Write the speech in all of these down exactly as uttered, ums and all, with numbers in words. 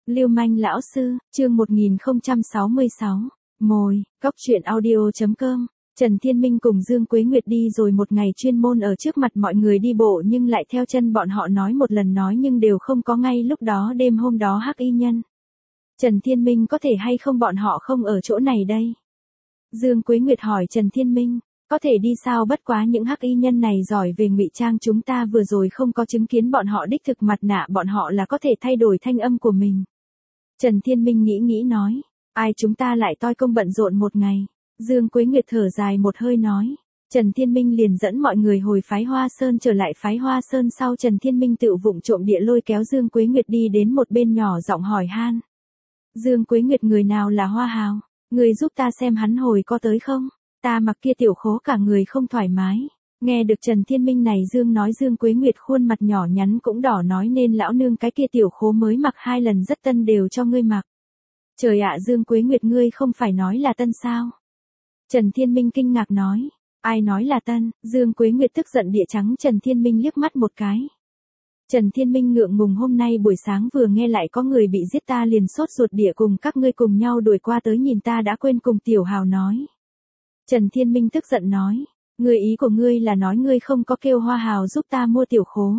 Lưu manh lão sư, chương một nghìn không trăm sáu mươi sáu. Mồi, Cóc truyện audio chấm com. Trần Thiên Minh cùng Dương Quế Nguyệt đi rồi một ngày chuyên môn ở trước mặt mọi người đi bộ nhưng lại theo chân bọn họ nói một lần nói nhưng đều không có ngay lúc đó đêm hôm đó hắc y nhân. Trần Thiên Minh có thể hay không bọn họ không ở chỗ này đây? Dương Quế Nguyệt hỏi Trần Thiên Minh, có thể đi sao bất quá những hắc y nhân này giỏi về ngụy trang chúng ta vừa rồi không có chứng kiến bọn họ đích thực mặt nạ bọn họ là có thể thay đổi thanh âm của mình. Trần Thiên Minh nghĩ nghĩ nói, ai chúng ta lại toi công bận rộn một ngày. Dương Quế Nguyệt thở dài một hơi nói. Trần Thiên Minh liền dẫn mọi người hồi phái Hoa Sơn trở lại phái Hoa Sơn sau Trần Thiên Minh tự vụng trộm địa lôi kéo Dương Quế Nguyệt đi đến một bên nhỏ giọng hỏi han. Dương Quế Nguyệt người nào là Hoa Hào? Người giúp ta xem hắn hồi có tới không? Ta mặc kia tiểu khố cả người không thoải mái. Nghe được Trần Thiên Minh này Dương nói Dương Quế Nguyệt khuôn mặt nhỏ nhắn cũng đỏ nói nên lão nương cái kia tiểu khố mới mặc hai lần rất tân đều cho ngươi mặc. Trời ạ Dương Quế Nguyệt ngươi không phải nói là tân sao? Trần Thiên Minh kinh ngạc nói. Ai nói là tân? Dương Quế Nguyệt tức giận địa trắng Trần Thiên Minh liếc mắt một cái. Trần Thiên Minh ngượng ngùng hôm nay buổi sáng vừa nghe lại có người bị giết ta liền sốt ruột địa cùng các ngươi cùng nhau đuổi qua tới nhìn ta đã quên cùng Tiểu Hào nói. Trần Thiên Minh tức giận nói. Người ý của ngươi là nói ngươi không có kêu Hoa Hào giúp ta mua tiểu khố.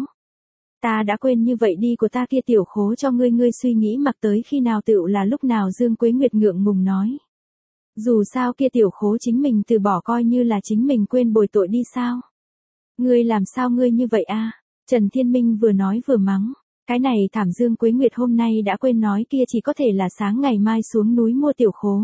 Ta đã quên như vậy đi của ta kia tiểu khố cho ngươi ngươi suy nghĩ mặc tới khi nào tựu là lúc nào Dương Quế Nguyệt ngượng ngùng nói. Dù sao kia tiểu khố chính mình từ bỏ coi như là chính mình quên bồi tội đi sao. Ngươi làm sao ngươi như vậy a? Trần Thiên Minh vừa nói vừa mắng. Cái này thảm Dương Quế Nguyệt hôm nay đã quên nói kia chỉ có thể là sáng ngày mai xuống núi mua tiểu khố.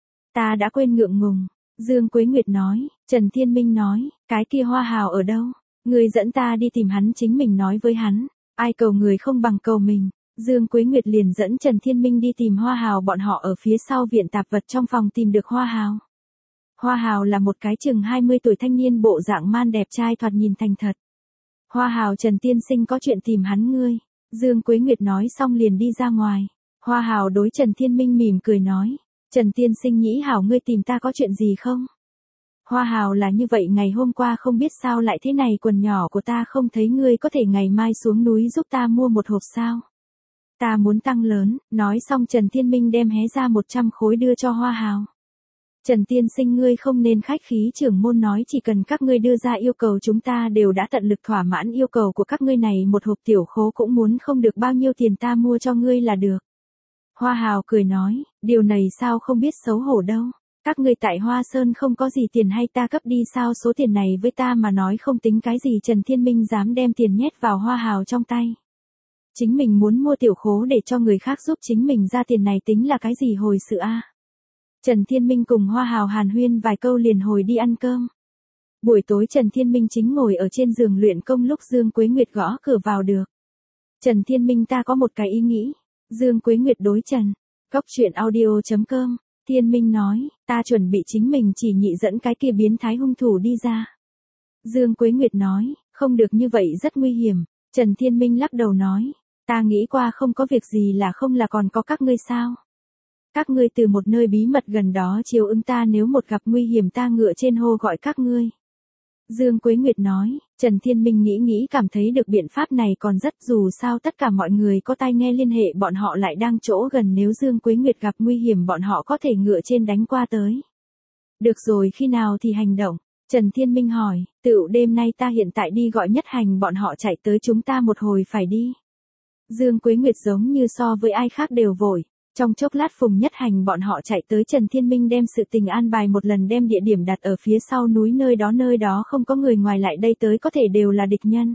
Ta đã quên ngượng ngùng. Dương Quế Nguyệt nói, Trần Thiên Minh nói, cái kia Hoa Hào ở đâu? Người dẫn ta đi tìm hắn chính mình nói với hắn, ai cầu người không bằng cầu mình. Dương Quế Nguyệt liền dẫn Trần Thiên Minh đi tìm Hoa Hào bọn họ ở phía sau viện tạp vật trong phòng tìm được Hoa Hào. Hoa Hào là một cái chừng hai mươi tuổi thanh niên bộ dạng man đẹp trai thoạt nhìn thành thật. Hoa Hào Trần Tiên Sinh có chuyện tìm hắn ngươi. Dương Quế Nguyệt nói xong liền đi ra ngoài. Hoa Hào đối Trần Thiên Minh mỉm cười nói. Trần Tiên Sinh nhĩ hảo ngươi tìm ta có chuyện gì không? Hoa Hào là như vậy ngày hôm qua không biết sao lại thế này quần nhỏ của ta không thấy ngươi có thể ngày mai xuống núi giúp ta mua một hộp sao? Ta muốn tăng lớn, nói xong Trần Thiên Minh đem hé ra một trăm khối đưa cho Hoa Hào. Trần Tiên Sinh ngươi không nên khách khí trưởng môn nói chỉ cần các ngươi đưa ra yêu cầu chúng ta đều đã tận lực thỏa mãn yêu cầu của các ngươi này một hộp tiểu khố cũng muốn không được bao nhiêu tiền ta mua cho ngươi là được. Hoa Hào cười nói, điều này sao không biết xấu hổ đâu. Các ngươi tại Hoa Sơn không có gì tiền hay ta cấp đi sao số tiền này với ta mà nói không tính cái gì Trần Thiên Minh dám đem tiền nhét vào Hoa Hào trong tay. Chính mình muốn mua tiểu khố để cho người khác giúp chính mình ra tiền này tính là cái gì hồi sự a? Trần Thiên Minh cùng Hoa Hào hàn huyên vài câu liền hồi đi ăn cơm. Buổi tối Trần Thiên Minh chính ngồi ở trên giường luyện công lúc Dương Quế Nguyệt gõ cửa vào được. Trần Thiên Minh ta có một cái ý nghĩ. Dương Quế Nguyệt đối Trần. Cóc truyện audio chấm com. Thiên Minh nói, ta chuẩn bị chính mình chỉ nhị dẫn cái kia biến thái hung thủ đi ra. Dương Quế Nguyệt nói, không được như vậy rất nguy hiểm. Trần Thiên Minh lắc đầu nói, ta nghĩ qua không có việc gì là không là còn có các ngươi sao. Các ngươi từ một nơi bí mật gần đó chiếu ứng ta nếu một gặp nguy hiểm ta ngựa trên hô gọi các ngươi. Dương Quế Nguyệt nói, Trần Thiên Minh nghĩ nghĩ cảm thấy được biện pháp này còn rất dù sao tất cả mọi người có tai nghe liên hệ bọn họ lại đang chỗ gần nếu Dương Quế Nguyệt gặp nguy hiểm bọn họ có thể ngựa trên đánh qua tới. Được rồi khi nào thì hành động? Trần Thiên Minh hỏi, tựu đêm nay ta hiện tại đi gọi Nhất Hành bọn họ chạy tới chúng ta một hồi phải đi. Dương Quế Nguyệt giống như so với ai khác đều vội. Trong chốc lát Phùng Nhất Hành bọn họ chạy tới Trần Thiên Minh đem sự tình an bài một lần đem địa điểm đặt ở phía sau núi nơi đó nơi đó không có người ngoài lại đây tới có thể đều là địch nhân.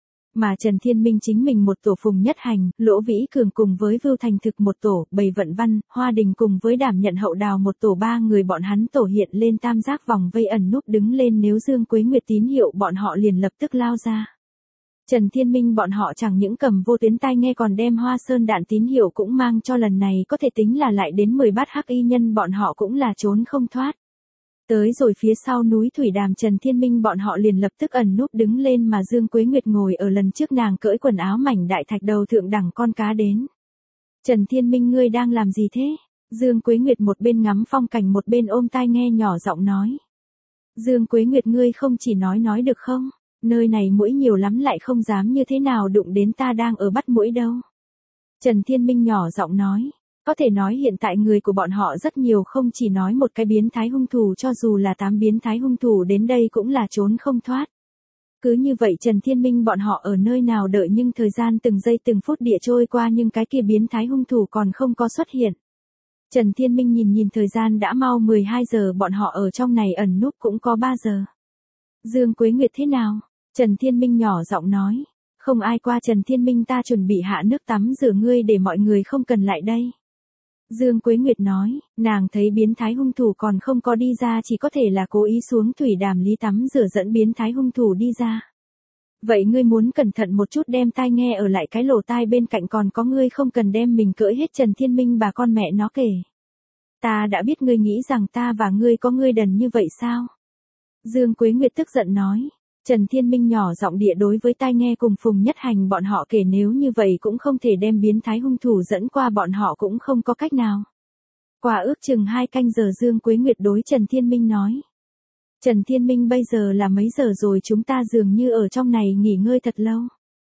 Mà Trần Thiên Minh chính mình một tổ Phùng Nhất Hành, Lỗ Vĩ Cường cùng với Vưu Thành Thực một tổ, Bầy Vận Văn, Hoa Đình cùng với đảm nhận hậu đào một tổ ba người bọn hắn tổ hiện lên tam giác vòng vây ẩn núp đứng lên nếu Dương Quế Nguyệt tín hiệu bọn họ liền lập tức lao ra. Trần Thiên Minh bọn họ chẳng những cầm vô tuyến tai nghe còn đem Hoa Sơn đạn tín hiệu cũng mang cho lần này có thể tính là lại đến mười bát hắc y nhân bọn họ cũng là trốn không thoát. Tới rồi phía sau núi Thủy Đàm Trần Thiên Minh bọn họ liền lập tức ẩn núp đứng lên mà Dương Quế Nguyệt ngồi ở lần trước nàng cởi quần áo mảnh đại thạch đầu thượng đẳng con cá đến. Trần Thiên Minh ngươi đang làm gì thế? Dương Quế Nguyệt một bên ngắm phong cảnh một bên ôm tai nghe nhỏ giọng nói. Dương Quế Nguyệt ngươi không chỉ nói nói được không? Nơi này muỗi nhiều lắm lại không dám như thế nào đụng đến ta đang ở bắt muỗi đâu. Trần Thiên Minh nhỏ giọng nói. Có thể nói hiện tại người của bọn họ rất nhiều, không chỉ nói một cái biến thái hung thủ, cho dù là tám biến thái hung thủ đến đây cũng là trốn không thoát. Cứ như vậy Trần Thiên Minh bọn họ ở nơi nào đợi, nhưng thời gian từng giây từng phút địa trôi qua nhưng cái kia biến thái hung thủ còn không có xuất hiện. Trần Thiên Minh nhìn nhìn thời gian đã mau mười hai giờ, bọn họ ở trong này ẩn núp cũng có ba giờ. Dương Quế Nguyệt thế nào? Trần Thiên Minh nhỏ giọng nói. Không ai qua Trần Thiên Minh, ta chuẩn bị hạ nước tắm rửa ngươi để mọi người không cần lại đây. Dương Quế Nguyệt nói, nàng thấy biến thái hung thủ còn không có đi ra, chỉ có thể là cố ý xuống thủy đàm lý tắm rửa dẫn biến thái hung thủ đi ra. Vậy ngươi muốn cẩn thận một chút, đem tai nghe ở lại cái lỗ tai bên cạnh, còn có ngươi không cần đem mình cỡi hết. Trần Thiên Minh bà con mẹ nó kể. Ta đã biết, ngươi nghĩ rằng ta và ngươi có ngươi đần như vậy sao? Dương Quế Nguyệt tức giận nói. Trần Thiên Minh nhỏ giọng địa đối với tai nghe cùng Phùng Nhất Hành bọn họ kể, nếu như vậy cũng không thể đem biến thái hung thủ dẫn qua, bọn họ cũng không có cách nào. Qua ước chừng hai canh giờ Dương Quế Nguyệt đối Trần Thiên Minh nói. Trần Thiên Minh, bây giờ là mấy giờ rồi? Chúng ta dường như ở trong này nghỉ ngơi thật lâu.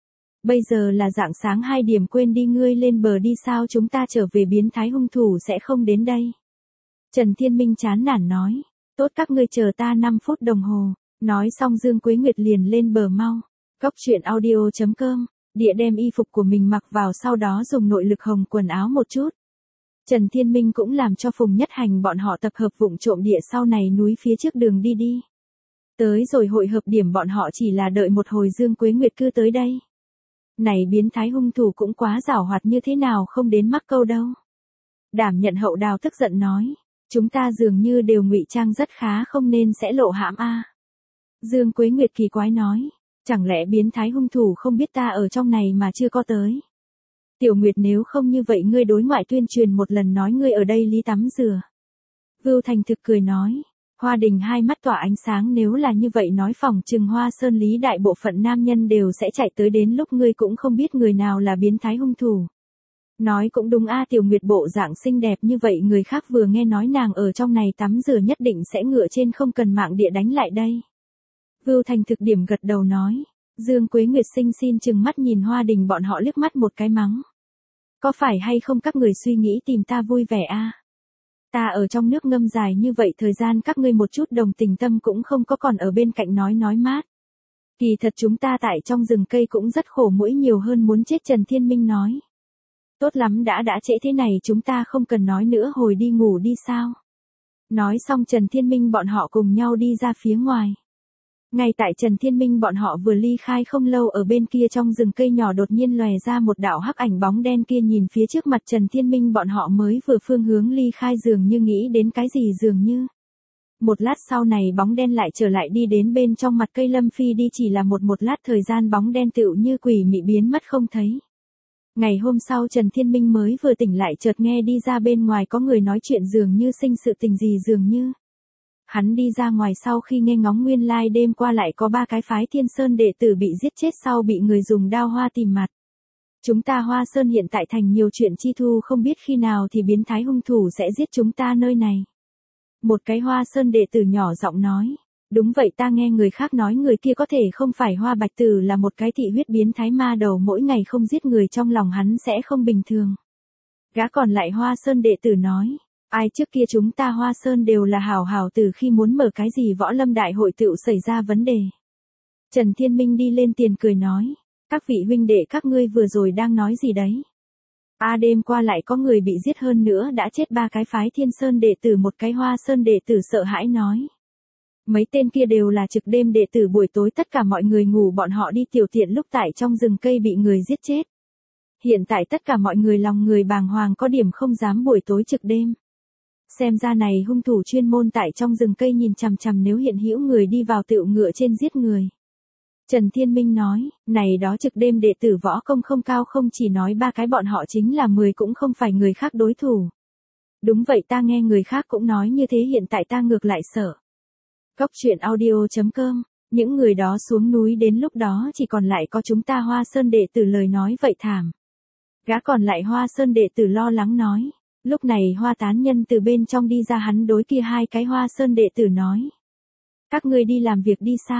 Bây giờ là rạng sáng hai điểm, quên đi, ngươi lên bờ đi sao? Chúng ta trở về biến thái hung thủ sẽ không đến đây. Trần Thiên Minh chán nản nói. Tốt, các ngươi chờ ta năm phút đồng hồ. Nói xong Dương Quế Nguyệt liền lên bờ mau. Cóc truyện audio chấm com, địa đem y phục của mình mặc vào, sau đó dùng nội lực hồng quần áo một chút. Trần Thiên Minh cũng làm cho Phùng Nhất Hành bọn họ tập hợp vụng trộm địa sau này núi phía trước đường đi đi. Tới rồi hội hợp điểm, bọn họ chỉ là đợi một hồi Dương Quế Nguyệt cứ tới đây. Này biến thái hung thủ cũng quá giảo hoạt, như thế nào không đến mắc câu đâu. Đảm nhận hậu đào tức giận nói. Chúng ta dường như đều ngụy trang rất khá, không nên sẽ lộ hãm a. Dương Quế Nguyệt kỳ quái nói. Chẳng lẽ biến thái hung thủ không biết ta ở trong này mà chưa có tới? Tiểu Nguyệt, nếu không như vậy ngươi đối ngoại tuyên truyền một lần, nói ngươi ở đây lý tắm rửa. Vưu Thành Thực cười nói. Hoa Đình hai mắt tỏa ánh sáng, nếu là như vậy nói phỏng chừng Hoa Sơn lý đại bộ phận nam nhân đều sẽ chạy tới, đến lúc ngươi cũng không biết người nào là biến thái hung thủ. Nói cũng đúng a. Tiểu Nguyệt bộ dạng xinh đẹp như vậy, người khác vừa nghe nói nàng ở trong này tắm rửa nhất định sẽ ngựa trên không cần mạng địa đánh lại đây. Vưu Thành Thực điểm gật đầu nói. Dương Quế Nguyệt xinh xin chừng mắt nhìn Hoa Đình bọn họ liếc mắt một cái mắng. Có phải hay không các người suy nghĩ tìm ta vui vẻ a? Ta ở trong nước ngâm dài như vậy thời gian, các ngươi một chút đồng tình tâm cũng không có, còn ở bên cạnh nói nói mát. Kỳ thật chúng ta tại trong rừng cây cũng rất khổ, mũi nhiều hơn muốn chết. Trần Thiên Minh nói. Tốt lắm, đã đã trễ thế này chúng ta không cần nói nữa, hồi đi ngủ đi sao? Nói xong Trần Thiên Minh bọn họ cùng nhau đi ra phía ngoài. Ngay tại Trần Thiên Minh bọn họ vừa ly khai không lâu, ở bên kia trong rừng cây nhỏ đột nhiên lòe ra một đạo hắc ảnh bóng đen, kia nhìn phía trước mặt Trần Thiên Minh bọn họ mới vừa phương hướng ly khai, dường như nghĩ đến cái gì dường như. Một lát sau này bóng đen lại trở lại đi đến bên trong mặt cây Lâm Phi đi, chỉ là một một lát thời gian bóng đen tựu như quỷ mị biến mất không thấy. Ngày hôm sau Trần Thiên Minh mới vừa tỉnh lại, chợt nghe đi ra bên ngoài có người nói chuyện, dường như sinh sự tình gì dường như. Hắn đi ra ngoài sau khi nghe ngóng, nguyên lai like đêm qua lại có ba cái phái Thiên Sơn đệ tử bị giết chết sau bị người dùng đao hoa tìm mặt. Chúng ta Hoa Sơn hiện tại thành nhiều chuyện chi thu, không biết khi nào thì biến thái hung thủ sẽ giết chúng ta nơi này. Một cái Hoa Sơn đệ tử nhỏ giọng nói. Đúng vậy, ta nghe người khác nói người kia có thể không phải Hoa Bạch Tử, là một cái thị huyết biến thái ma đầu, mỗi ngày không giết người trong lòng hắn sẽ không bình thường. Gã còn lại Hoa Sơn đệ tử nói. Ai, trước kia chúng ta Hoa Sơn đều là hảo hảo, từ khi muốn mở cái gì võ lâm đại hội tựu xảy ra vấn đề. Trần Thiên Minh đi lên tiền cười nói. Các vị huynh đệ, các ngươi vừa rồi đang nói gì đấy? A à, đêm qua lại có người bị giết, hơn nữa đã chết ba cái phái Thiên Sơn đệ tử, một cái Hoa Sơn đệ tử sợ hãi nói. Mấy tên kia đều là trực đêm đệ tử, buổi tối tất cả mọi người ngủ, bọn họ đi tiểu tiện lúc tại trong rừng cây bị người giết chết. Hiện tại tất cả mọi người lòng người bàng hoàng, có điểm không dám buổi tối trực đêm. Xem ra này hung thủ chuyên môn tại trong rừng cây nhìn chằm chằm, nếu hiện hữu người đi vào tựu ngựa trên giết người. Trần Thiên Minh nói, này đó trực đêm đệ tử võ công không cao, không chỉ nói ba cái, bọn họ chính là mười cũng không phải người khác đối thủ. Đúng vậy, ta nghe người khác cũng nói như thế, hiện tại ta ngược lại sợ. Cóc truyện audio chấm com, những người đó xuống núi đến lúc đó chỉ còn lại có chúng ta Hoa Sơn đệ tử, lời nói vậy thảm. Gã còn lại Hoa Sơn đệ tử lo lắng nói. Lúc này Hoa Tán Nhân từ bên trong đi ra, hắn đối kia hai cái Hoa Sơn đệ tử nói. Các ngươi đi làm việc đi sao?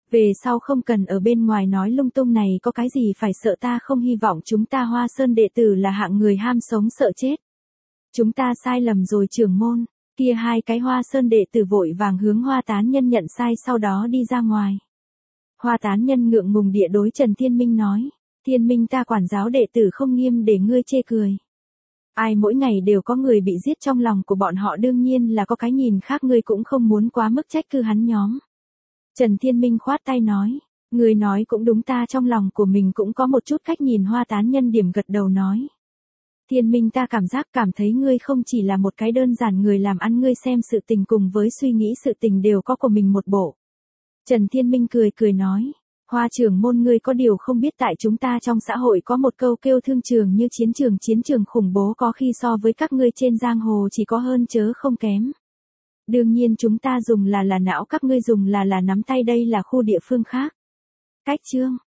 Về sau không cần ở bên ngoài nói lung tung này, có cái gì phải sợ, ta không hy vọng chúng ta Hoa Sơn đệ tử là hạng người ham sống sợ chết. Chúng ta sai lầm rồi trưởng môn. Kia hai cái Hoa Sơn đệ tử vội vàng hướng Hoa Tán Nhân nhận sai, sau đó đi ra ngoài. Hoa Tán Nhân ngượng ngùng địa đối Trần Thiên Minh nói, Thiên Minh, ta quản giáo đệ tử không nghiêm để ngươi chê cười. Ai mỗi ngày đều có người bị giết, trong lòng của bọn họ đương nhiên là có cái nhìn khác, ngươi cũng không muốn quá mức trách cứ hắn nhóm. Trần Thiên Minh khoát tay nói, ngươi nói cũng đúng, ta trong lòng của mình cũng có một chút cách nhìn. Hoa Tán Nhân điểm gật đầu nói, Thiên Minh, ta cảm giác cảm thấy ngươi không chỉ là một cái đơn giản người làm ăn, ngươi xem sự tình cùng với suy nghĩ sự tình đều có của mình một bộ. Trần Thiên Minh cười cười nói, Hoa trưởng môn, ngươi có điều không biết, tại chúng ta trong xã hội có một câu kêu thương trường như chiến trường, chiến trường khủng bố, có khi so với các ngươi trên giang hồ chỉ có hơn chớ không kém. Đương nhiên chúng ta dùng là là não, các ngươi dùng là là nắm tay, đây là khu địa phương khác. Cách chương